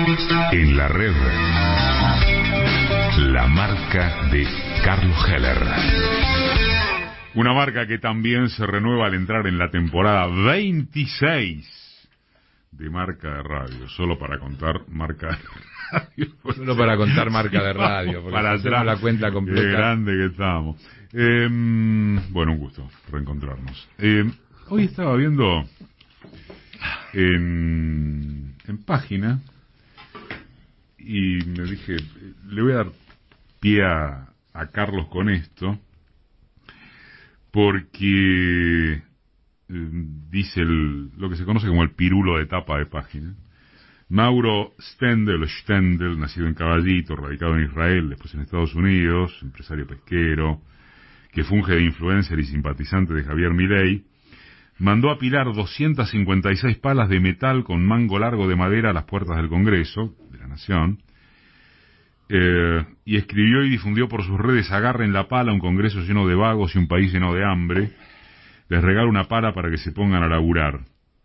En la red, la marca de Carlos Heller. Una marca que también se renueva al entrar en la temporada 26 de Marca de Radio. Solo para contar Marca de Radio. Solo para contar Marca de Radio, porque para hacemos la cuenta completa. Qué grande que estamos. Bueno, un gusto reencontrarnos. Hoy estaba viendo en página y me dije, le voy a dar pie a Carlos con esto, porque dice lo que se conoce como el pirulo de tapa de página. Mauro Stendel, nacido en Caballito, radicado en Israel, después en Estados Unidos, empresario pesquero, que funge de influencer y simpatizante de Javier Milei, mandó apilar 256 palas de metal con mango largo de madera a las puertas del Congreso de la Nación, y escribió y difundió por sus redes: agarren la pala, un Congreso lleno de vagos y un país lleno de hambre, les regalo una pala para que se pongan a laburar.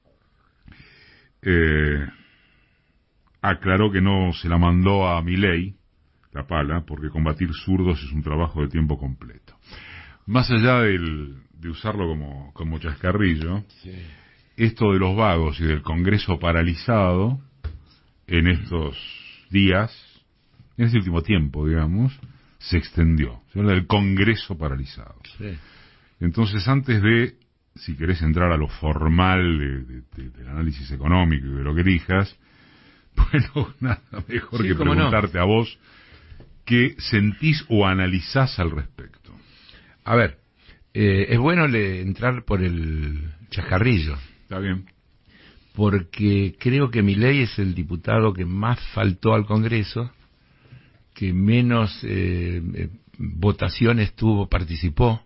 Aclaró que no se la mandó a Milei, la pala, porque combatir zurdos es un trabajo de tiempo completo. Más allá de usarlo como chascarrillo, sí, esto de los vagos y del Congreso paralizado en estos días, en este último tiempo, digamos, se extendió. Se habla del Congreso paralizado. Sí. Entonces, antes de, si querés entrar a lo formal del análisis económico y de lo que elijas, bueno, nada mejor que preguntarte a vos qué sentís o analizás al respecto. A ver, es bueno entrar por el chascarrillo. Está bien. Porque creo que Milei es el diputado que más faltó al Congreso, que menos votaciones participó,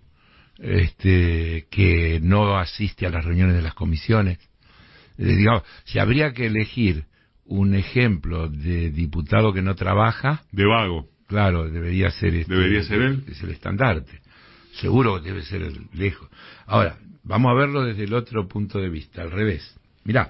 que no asiste a las reuniones de las comisiones. Digamos, si habría que elegir un ejemplo de diputado que no trabaja, de vago, claro, debería ser debería ser él. Es el estandarte. Seguro que debe ser el lejos. Ahora, vamos a verlo desde el otro punto de vista, al revés. Mirá,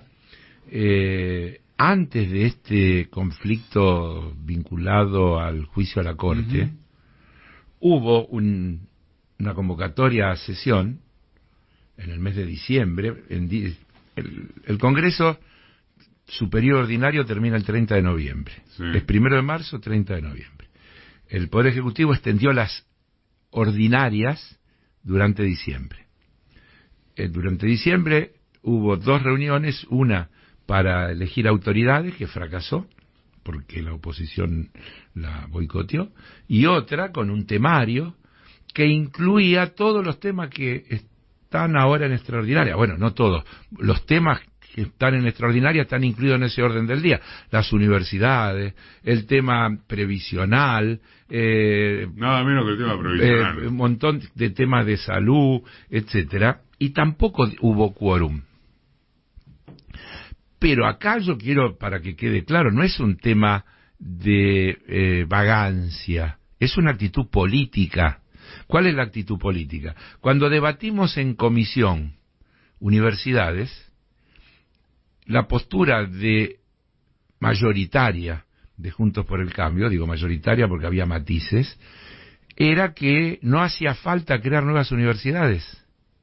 antes de este conflicto vinculado al juicio a la Corte, hubo una convocatoria a sesión en el mes de diciembre. El Congreso Superior Ordinario termina el 30 de noviembre. Sí. Es 1 de marzo, 30 de noviembre. El Poder Ejecutivo extendió las ordinarias durante diciembre. Durante diciembre hubo 2 reuniones, una para elegir autoridades, que fracasó, porque la oposición la boicoteó, y otra con un temario que incluía todos los temas que están ahora en extraordinaria. Bueno, no todos, los temas que están en extraordinaria están incluidos en ese orden del día: las universidades, el tema previsional, nada menos que el tema previsional, un montón de temas de salud, etcétera, y tampoco hubo quórum. Pero acá yo quiero, para que quede claro, no es un tema de vagancia, es una actitud política. ¿Cuál es la actitud política? Cuando debatimos en comisión universidades, la postura mayoritaria de Juntos por el Cambio, digo mayoritaria porque había matices, era que no hacía falta crear nuevas universidades.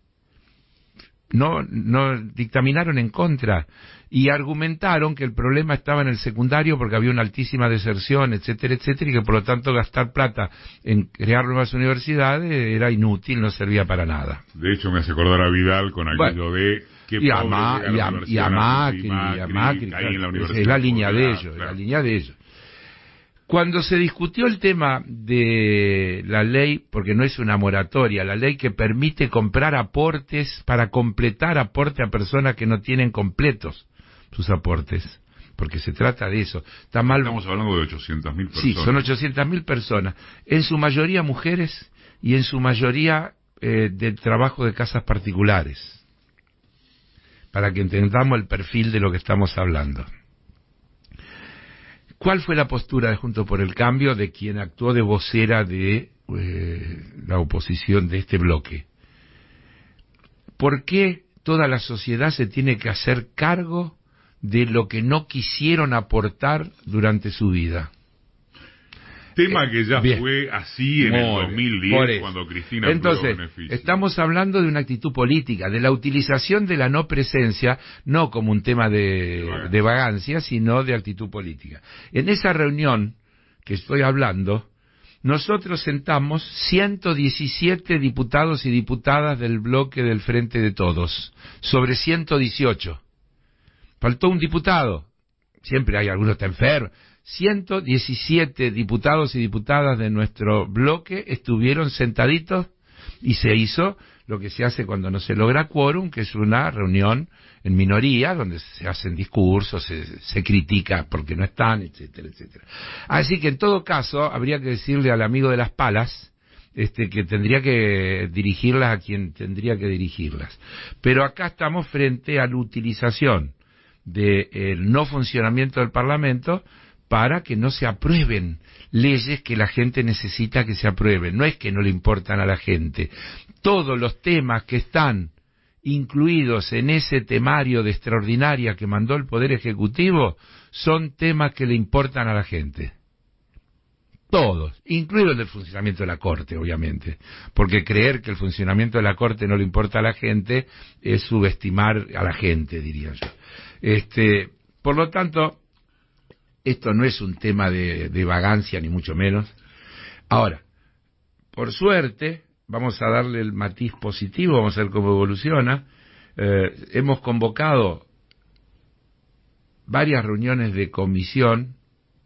No dictaminaron en contra y argumentaron que el problema estaba en el secundario porque había una altísima deserción, etcétera, etcétera, y que por lo tanto gastar plata en crear nuevas universidades era inútil, no servía para nada. De hecho, me hace acordar a Vidal con aquello de que y a Macri, es la línea de ellos, claro. La línea de ellos. Cuando se discutió el tema de la ley, porque no es una moratoria, la ley que permite comprar aportes para completar aporte a personas que no tienen completos sus aportes, porque se trata de eso. Estamos hablando de 800.000 personas. Sí, son 800.000 personas, en su mayoría mujeres y en su mayoría de trabajo de casas particulares, para que entendamos el perfil de lo que estamos hablando. ¿Cuál fue la postura de Juntos por el Cambio, de quien actuó de vocera de la oposición de este bloque? ¿Por qué toda la sociedad se tiene que hacer cargo de lo que no quisieron aportar durante su vida. Tema que ya bien. fue así en el 2010, cuando Cristina entonces, beneficio. Estamos hablando de una actitud política, de la utilización de la no presencia, no como un tema de vagancia, sino de actitud política. En esa reunión que estoy hablando, nosotros sentamos 117 diputados y diputadas del bloque del Frente de Todos, sobre 118. Faltó un diputado, siempre hay alguno que está enfermo. 117 diputados y diputadas de nuestro bloque estuvieron sentaditos y se hizo lo que se hace cuando no se logra quórum, que es una reunión en minoría, donde se hacen discursos, se critica porque no están, etcétera, etcétera. Así que en todo caso, habría que decirle al amigo de las palas, que tendría que dirigirlas a quien tendría que dirigirlas. Pero acá estamos frente a la utilización del no funcionamiento del Parlamento para que no se aprueben leyes que la gente necesita que se aprueben. No es que no le importan a la gente. Todos los temas que están incluidos en ese temario de extraordinaria que mandó el Poder Ejecutivo son temas que le importan a la gente. Todos, incluido el del funcionamiento de la Corte, obviamente. Porque creer que el funcionamiento de la Corte no le importa a la gente es subestimar a la gente, diría yo. Por lo tanto, esto no es un tema de vagancia, ni mucho menos. Ahora, por suerte, vamos a darle el matiz positivo, vamos a ver cómo evoluciona. Hemos convocado varias reuniones de comisión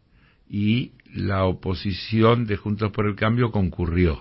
y la oposición de Juntos por el Cambio concurrió.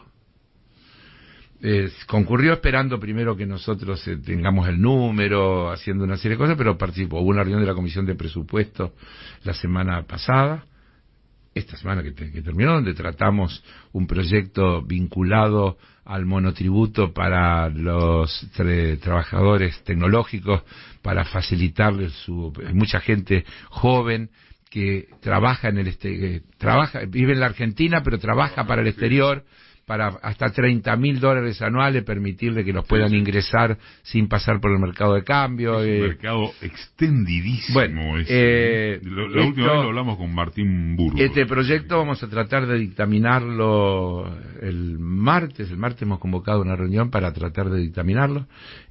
Concurrió esperando primero que nosotros tengamos el número, haciendo una serie de cosas, pero participó. Hubo una reunión de la Comisión de Presupuestos la semana pasada, esta semana que terminó, donde tratamos un proyecto vinculado al monotributo para los trabajadores tecnológicos, para facilitarles hay mucha gente joven que trabaja vive en la Argentina, pero trabaja para el exterior, para hasta $30.000 anuales, permitirle que los puedan ingresar sin pasar por el mercado de cambio. Es un mercado extendidísimo. Bueno, la última vez lo hablamos con Martín Burgos. Este proyecto vamos a tratar de dictaminarlo el martes. El martes hemos convocado una reunión para tratar de dictaminarlo.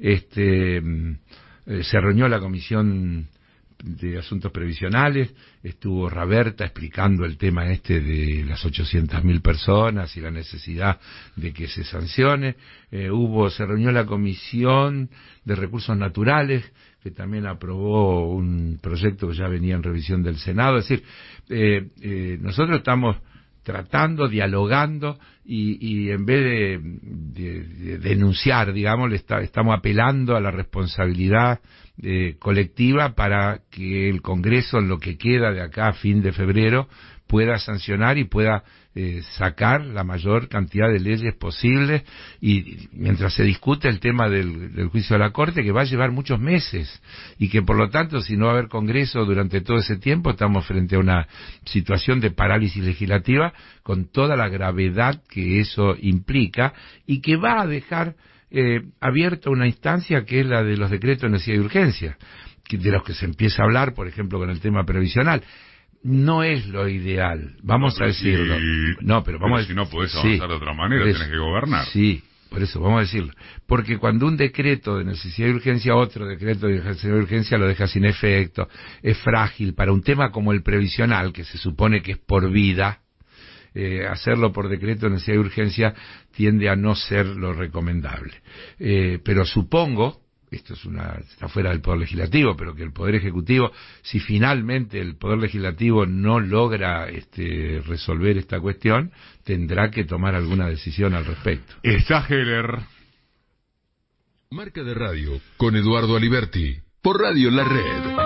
Se reunió la Comisión de Asuntos Previsionales, estuvo Raberta explicando el tema de las 800.000 personas y la necesidad de que se sancione. Se reunió la Comisión de Recursos Naturales, que también aprobó un proyecto que ya venía en revisión del Senado. Es decir, nosotros estamos tratando, dialogando y en vez de denunciar, digamos, estamos apelando a la responsabilidad colectiva para que el Congreso, en lo que queda de acá a fin de febrero, pueda sancionar y pueda sacar la mayor cantidad de leyes posibles, y mientras se discute el tema del juicio de la Corte, que va a llevar muchos meses, y que por lo tanto, si no va a haber Congreso durante todo ese tiempo, estamos frente a una situación de parálisis legislativa con toda la gravedad que eso implica, y que va a dejar abierta una instancia que es la de los decretos de necesidad y urgencia, de los que se empieza a hablar, por ejemplo, con el tema previsional. No es lo ideal, vamos a decirlo. Pero si no podés avanzar de otra manera, tenés que gobernar. Sí, por eso, vamos a decirlo. Porque cuando un decreto de necesidad y urgencia, otro decreto de necesidad y urgencia lo deja sin efecto, es frágil para un tema como el previsional, que se supone que es por vida. Hacerlo por decreto de necesidad y urgencia tiende a no ser lo recomendable. Pero supongo, esto está fuera del Poder Legislativo, pero que el Poder Ejecutivo, si finalmente el Poder Legislativo no logra resolver esta cuestión, tendrá que tomar alguna decisión al respecto. Está Heller. Marca de Radio con Eduardo Aliberti, por Radio La Red.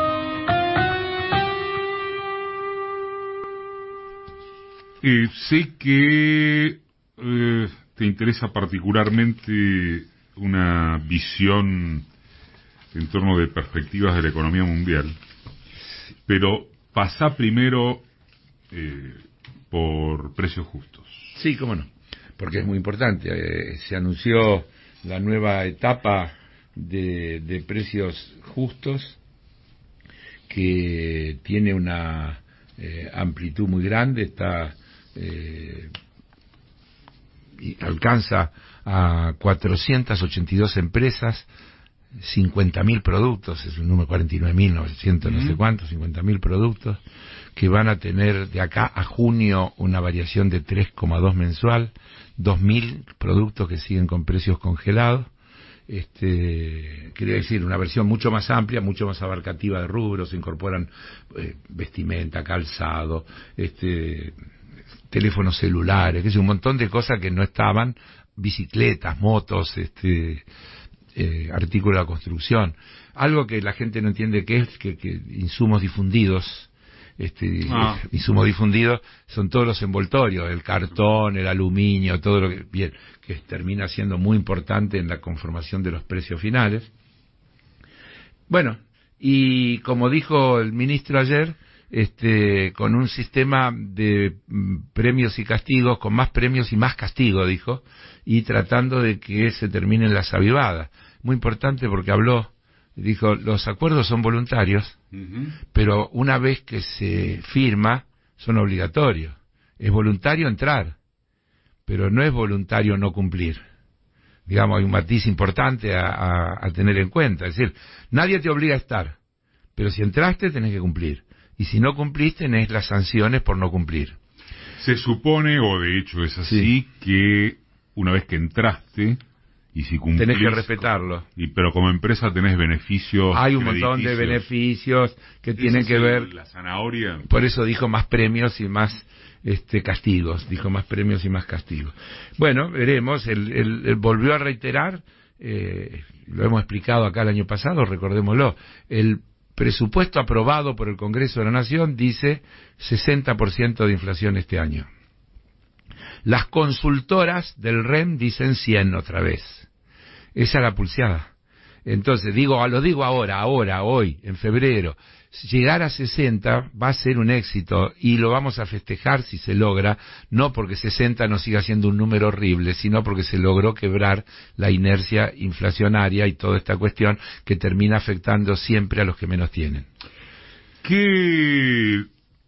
Sé que te interesa particularmente una visión en torno de perspectivas de la economía mundial, pero pasá primero por precios justos. Sí, cómo no, porque es muy importante. Se anunció la nueva etapa de precios justos, que tiene una amplitud muy grande, y alcanza a 482 empresas, 50.000 productos, es un número 49.900, no sé cuántos, 50.000 productos, que van a tener de acá a junio una variación de 3,2 mensual, 2.000 productos que siguen con precios congelados. Quería decir, una versión mucho más amplia, mucho más abarcativa de rubros, se incorporan vestimenta, calzado, teléfonos celulares, que es un montón de cosas que no estaban, bicicletas, motos, artículos de la construcción. Algo que la gente no entiende que es que insumos difundidos, insumos difundidos son todos los envoltorios, el cartón, el aluminio, todo lo que termina siendo muy importante en la conformación de los precios finales. Bueno, y como dijo el ministro ayer, con un sistema de premios y castigos, con más premios y más castigo, dijo, y tratando de que se terminen las avivadas. Muy importante porque dijo, los acuerdos son voluntarios, pero una vez que se firma, son obligatorios. Es voluntario entrar, pero no es voluntario no cumplir. Digamos, hay un matiz importante a tener en cuenta. Es decir, nadie te obliga a estar, pero si entraste tenés que cumplir. Y si no cumpliste, tenés las sanciones por no cumplir. Se supone, o de hecho es así, que una vez que entraste, y si cumplís, tenés que respetarlo. Pero como empresa tenés beneficios. Hay un montón de beneficios que tienen que ver. La zanahoria. Por eso dijo más premios y más castigos. Dijo más premios y más castigos. Bueno, veremos. Él volvió a reiterar, lo hemos explicado acá el año pasado, recordémoslo. El presupuesto aprobado por el Congreso de la Nación dice 60% de inflación este año. Las consultoras del REM dicen 100 otra vez. Esa es la pulseada. Entonces, lo digo ahora, hoy, en febrero. Llegar a 60 va a ser un éxito y lo vamos a festejar si se logra, no porque 60 no siga siendo un número horrible, sino porque se logró quebrar la inercia inflacionaria y toda esta cuestión que termina afectando siempre a los que menos tienen. ¿Qué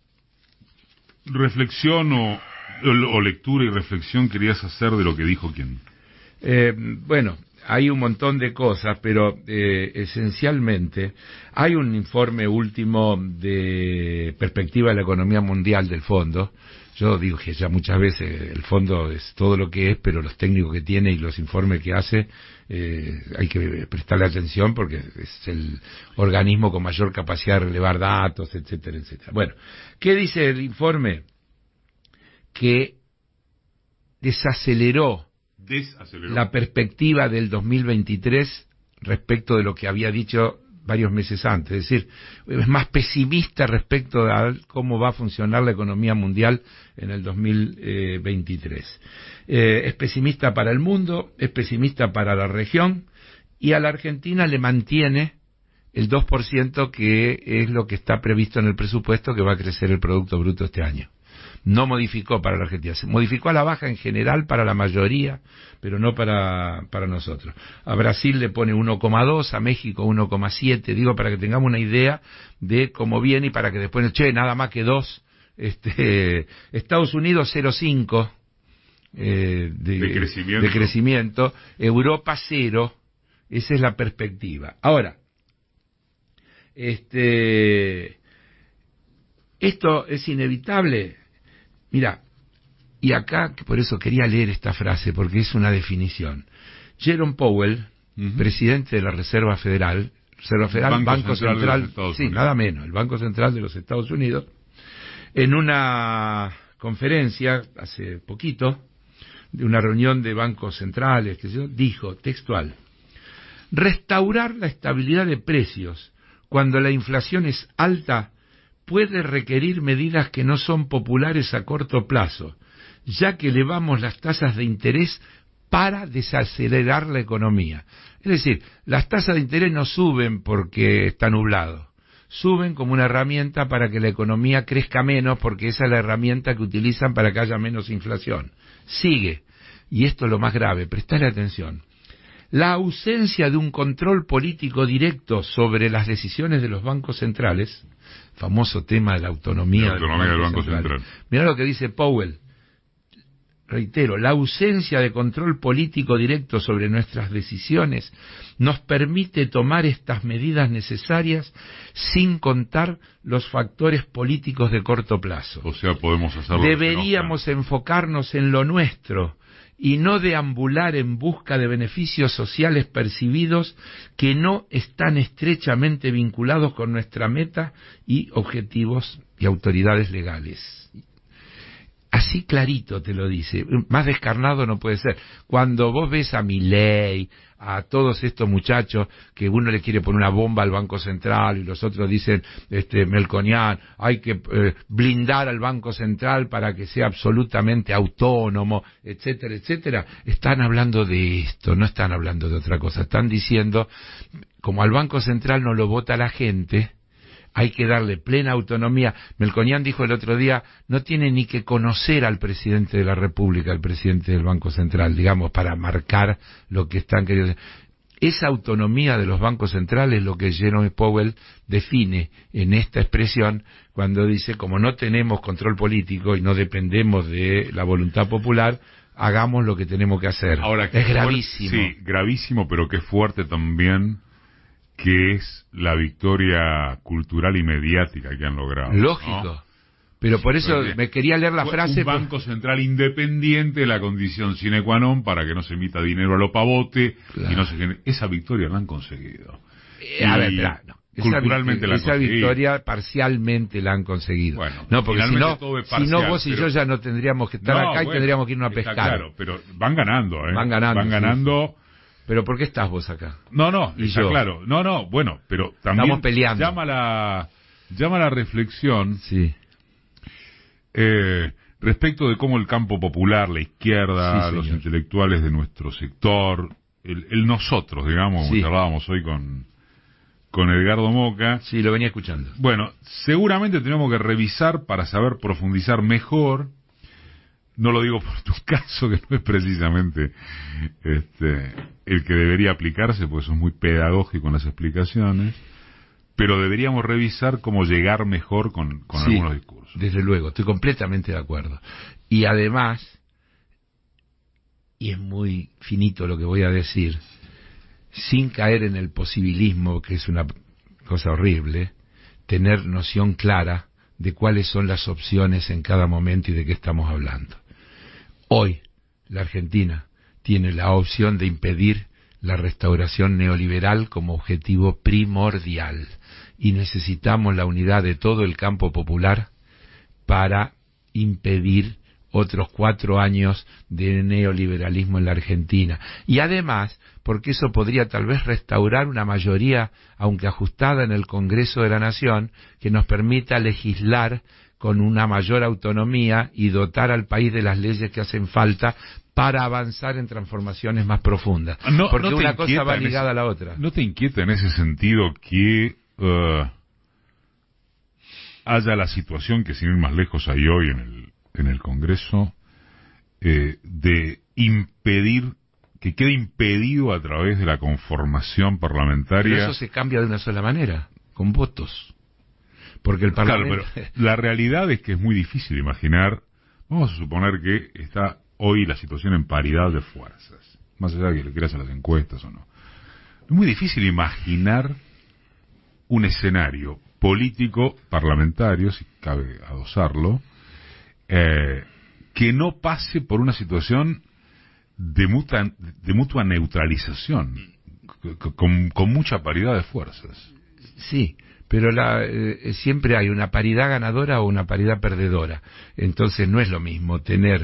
reflexión o lectura y reflexión querías hacer de lo que dijo quién? Bueno, hay un montón de cosas, pero esencialmente hay un informe último de perspectiva de la economía mundial del fondo. Yo digo que ya muchas veces el fondo es todo lo que es, pero los técnicos que tiene y los informes que hace hay que prestarle atención porque es el organismo con mayor capacidad de relevar datos, etcétera, etcétera. Bueno, ¿qué dice el informe? Que desaceleró la perspectiva del 2023 respecto de lo que había dicho varios meses antes. Es decir, es más pesimista respecto a cómo va a funcionar la economía mundial en el 2023. Es pesimista para el mundo, es pesimista para la región, y a la Argentina le mantiene el 2% que es lo que está previsto en el presupuesto que va a crecer el Producto Bruto este año. No modificó para la Argentina, se modificó a la baja en general para la mayoría, pero no para nosotros. A Brasil le pone 1,2, a México 1,7, digo para que tengamos una idea de cómo viene y para que después, nada más que 2. Estados Unidos 0,5 de crecimiento, Europa 0, esa es la perspectiva. Ahora, esto es inevitable. Mira, y acá, por eso quería leer esta frase, porque es una definición. Jerome Powell, presidente de la Reserva Federal, Banco Central, sí, nada menos, el Banco Central de los Estados Unidos, en una conferencia hace poquito, de una reunión de bancos centrales, dijo textual: restaurar la estabilidad de precios cuando la inflación es alta puede requerir medidas que no son populares a corto plazo, ya que elevamos las tasas de interés para desacelerar la economía. Es decir, las tasas de interés no suben porque está nublado, suben como una herramienta para que la economía crezca menos, porque esa es la herramienta que utilizan para que haya menos inflación. Sigue, y esto es lo más grave, prestale atención. la ausencia de un control político directo sobre las decisiones de los bancos centrales, famoso tema de la autonomía, del Banco Central. Mirá lo que dice Powell. Reitero, la ausencia de control político directo sobre nuestras decisiones nos permite tomar estas medidas necesarias sin contar los factores políticos de corto plazo. O sea, podemos hacerlo. Deberíamos enfocarnos en lo nuestro y no deambular en busca de beneficios sociales percibidos que no están estrechamente vinculados con nuestra meta y objetivos y autoridades legales. Así clarito te lo dice, más descarnado no puede ser. Cuando vos ves a Milei, a todos estos muchachos que uno le quiere poner una bomba al Banco Central y los otros dicen, Melconian, hay que blindar al Banco Central para que sea absolutamente autónomo, etcétera, etcétera, están hablando de esto, no están hablando de otra cosa. Están diciendo, como al Banco Central no lo vota la gente, hay que darle plena autonomía. Melconian dijo el otro día, no tiene ni que conocer al presidente de la República, al presidente del Banco Central, digamos, para marcar lo que están queriendo hacer. Esa autonomía de los bancos centrales es lo que Jerome Powell define en esta expresión cuando dice, como no tenemos control político y no dependemos de la voluntad popular, hagamos lo que tenemos que hacer. Ahora, es gravísimo. Sí, gravísimo, pero qué fuerte también que es la victoria cultural y mediática que han logrado. Lógico. ¿No? Pero por eso me quería leer la frase. Un Banco Central independiente, la condición sine qua non para que no se emita dinero a lo pavote. Claro. Y no se genere. Esa victoria la han conseguido. A ver, espera, no. Culturalmente la han conseguido. Esa victoria parcialmente la han conseguido. Bueno, no, porque si no vos y pero... yo ya no tendríamos que estar acá y tendríamos que irnos a pescar. Claro, pero van ganando, ¿eh? Van ganando. Sí. Pero ¿por qué estás vos acá? No, y está yo. Claro. No, bueno, pero también estamos peleando. Llama la reflexión. Sí. Respecto de cómo el campo popular, la izquierda, sí, los intelectuales de nuestro sector, el nosotros, digamos, como charlábamos hoy con Edgardo Moca. Sí, lo venía escuchando. Bueno, seguramente tenemos que revisar para saber profundizar mejor. No lo digo por tu caso, que no es precisamente el que debería aplicarse, porque sos muy pedagógico en las explicaciones, pero deberíamos revisar cómo llegar mejor con algunos discursos. Desde luego, estoy completamente de acuerdo. Y además, y es muy finito lo que voy a decir, sin caer en el posibilismo, que es una cosa horrible, tener noción clara de cuáles son las opciones en cada momento y de qué estamos hablando. Hoy, la Argentina tiene la opción de impedir la restauración neoliberal como objetivo primordial y necesitamos la unidad de todo el campo popular para impedir otros 4 años de neoliberalismo en la Argentina. Y además, porque eso podría tal vez restaurar una mayoría, aunque ajustada en el Congreso de la Nación, que nos permita legislar con una mayor autonomía y dotar al país de las leyes que hacen falta para avanzar en transformaciones más profundas. Porque una cosa va ligada a la otra. ¿No te inquieta en ese sentido que haya la situación que sin ir más lejos hay hoy en el Congreso de impedir, que quede impedido a través de la conformación parlamentaria? Pero eso se cambia de una sola manera, con votos. Porque el Parlamento... Claro, pero la realidad es que es muy difícil imaginar, vamos a suponer que está hoy la situación en paridad de fuerzas, más allá de que le quieras a las encuestas o no. Es muy difícil imaginar un escenario político, parlamentario, si cabe adosarlo, que no pase por una situación de mutua neutralización, con mucha paridad de fuerzas. Sí, pero siempre hay una paridad ganadora o una paridad perdedora. Entonces no es lo mismo tener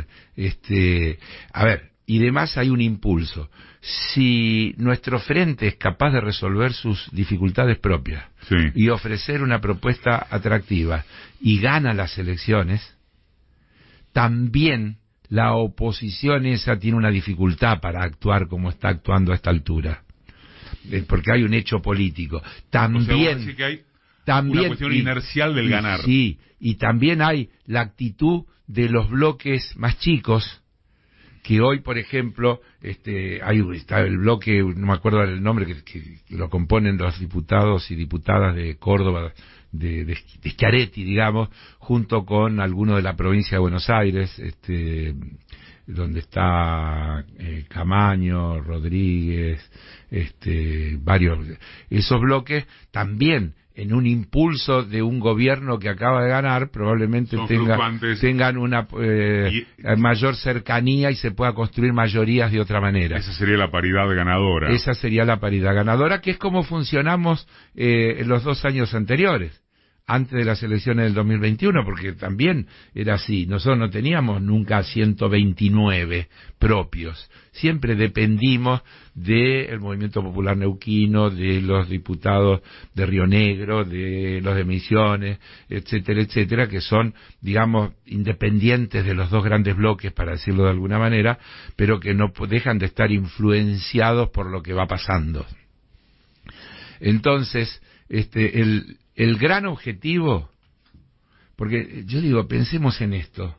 y además hay un impulso. Si nuestro frente es capaz de resolver sus dificultades propias y ofrecer una propuesta atractiva y gana las elecciones, también la oposición esa tiene una dificultad para actuar como está actuando a esta altura. Porque hay un hecho político. También, o sea, que hay una cuestión inercial del ganar. Sí, y también hay la actitud de los bloques más chicos que hoy, por ejemplo, está el bloque, no me acuerdo el nombre, que lo componen los diputados y diputadas de Córdoba, de Schiaretti, digamos, junto con algunos de la provincia de Buenos Aires, donde está Camaño, Rodríguez, varios. Esos bloques también, en un impulso de un gobierno que acaba de ganar, probablemente tengan una mayor cercanía y se pueda construir mayorías de otra manera. Esa sería la paridad ganadora. Esa sería la paridad ganadora, que es como funcionamos en los 2 años anteriores, antes de las elecciones del 2021, porque también era así. Nosotros no teníamos nunca 129 propios. Siempre dependimos del Movimiento Popular Neuquino, de los diputados de Río Negro, de los de Misiones, etcétera, etcétera, que son, digamos, independientes de los 2 grandes bloques, para decirlo de alguna manera, pero que no dejan de estar influenciados por lo que va pasando. Entonces, el gran objetivo, porque yo digo, pensemos en esto,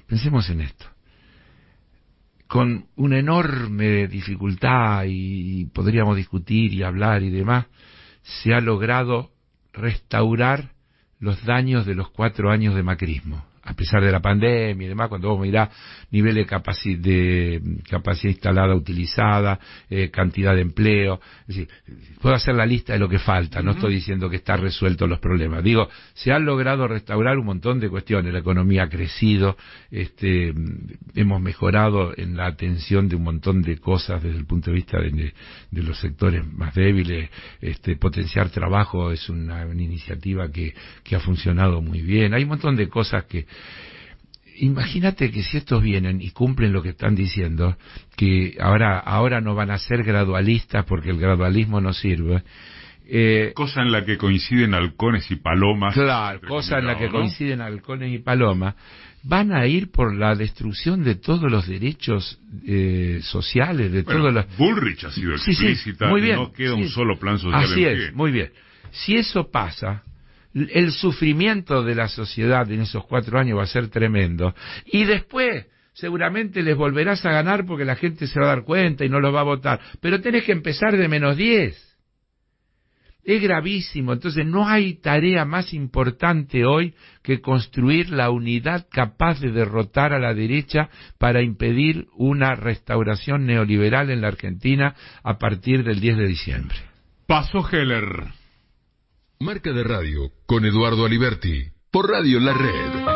con una enorme dificultad, y podríamos discutir y hablar y demás, se ha logrado restaurar los daños de los 4 años de macrismo. A pesar de la pandemia y demás, cuando vos mirás nivel de capacidad instalada utilizada, cantidad de empleo, es decir, puedo hacer la lista de lo que falta, no estoy diciendo que está resueltos los problemas. Digo, se han logrado restaurar un montón de cuestiones, la economía ha crecido, hemos mejorado en la atención de un montón de cosas desde el punto de vista de los sectores más débiles, potenciar trabajo es una iniciativa que ha funcionado muy bien. Hay un montón de cosas que... Imagínate que si estos vienen y cumplen lo que están diciendo, que ahora no van a ser gradualistas porque el gradualismo no sirve. Cosa en la que coinciden halcones y palomas. Claro, cosa en la que coinciden halcones y palomas. Van a ir por la destrucción de todos los derechos sociales, de todos los... Bullrich ha sido explícita, muy bien, no queda un solo plan social. Así es, muy bien. Si eso pasa, el sufrimiento de la sociedad en esos 4 años va a ser tremendo. Y después, seguramente les volverás a ganar porque la gente se va a dar cuenta y no los va a votar. Pero tenés que empezar de -10. Es gravísimo. Entonces no hay tarea más importante hoy que construir la unidad capaz de derrotar a la derecha para impedir una restauración neoliberal en la Argentina a partir del 10 de diciembre. Paso Heller. Marca de Radio con Eduardo Aliberti por Radio La Red.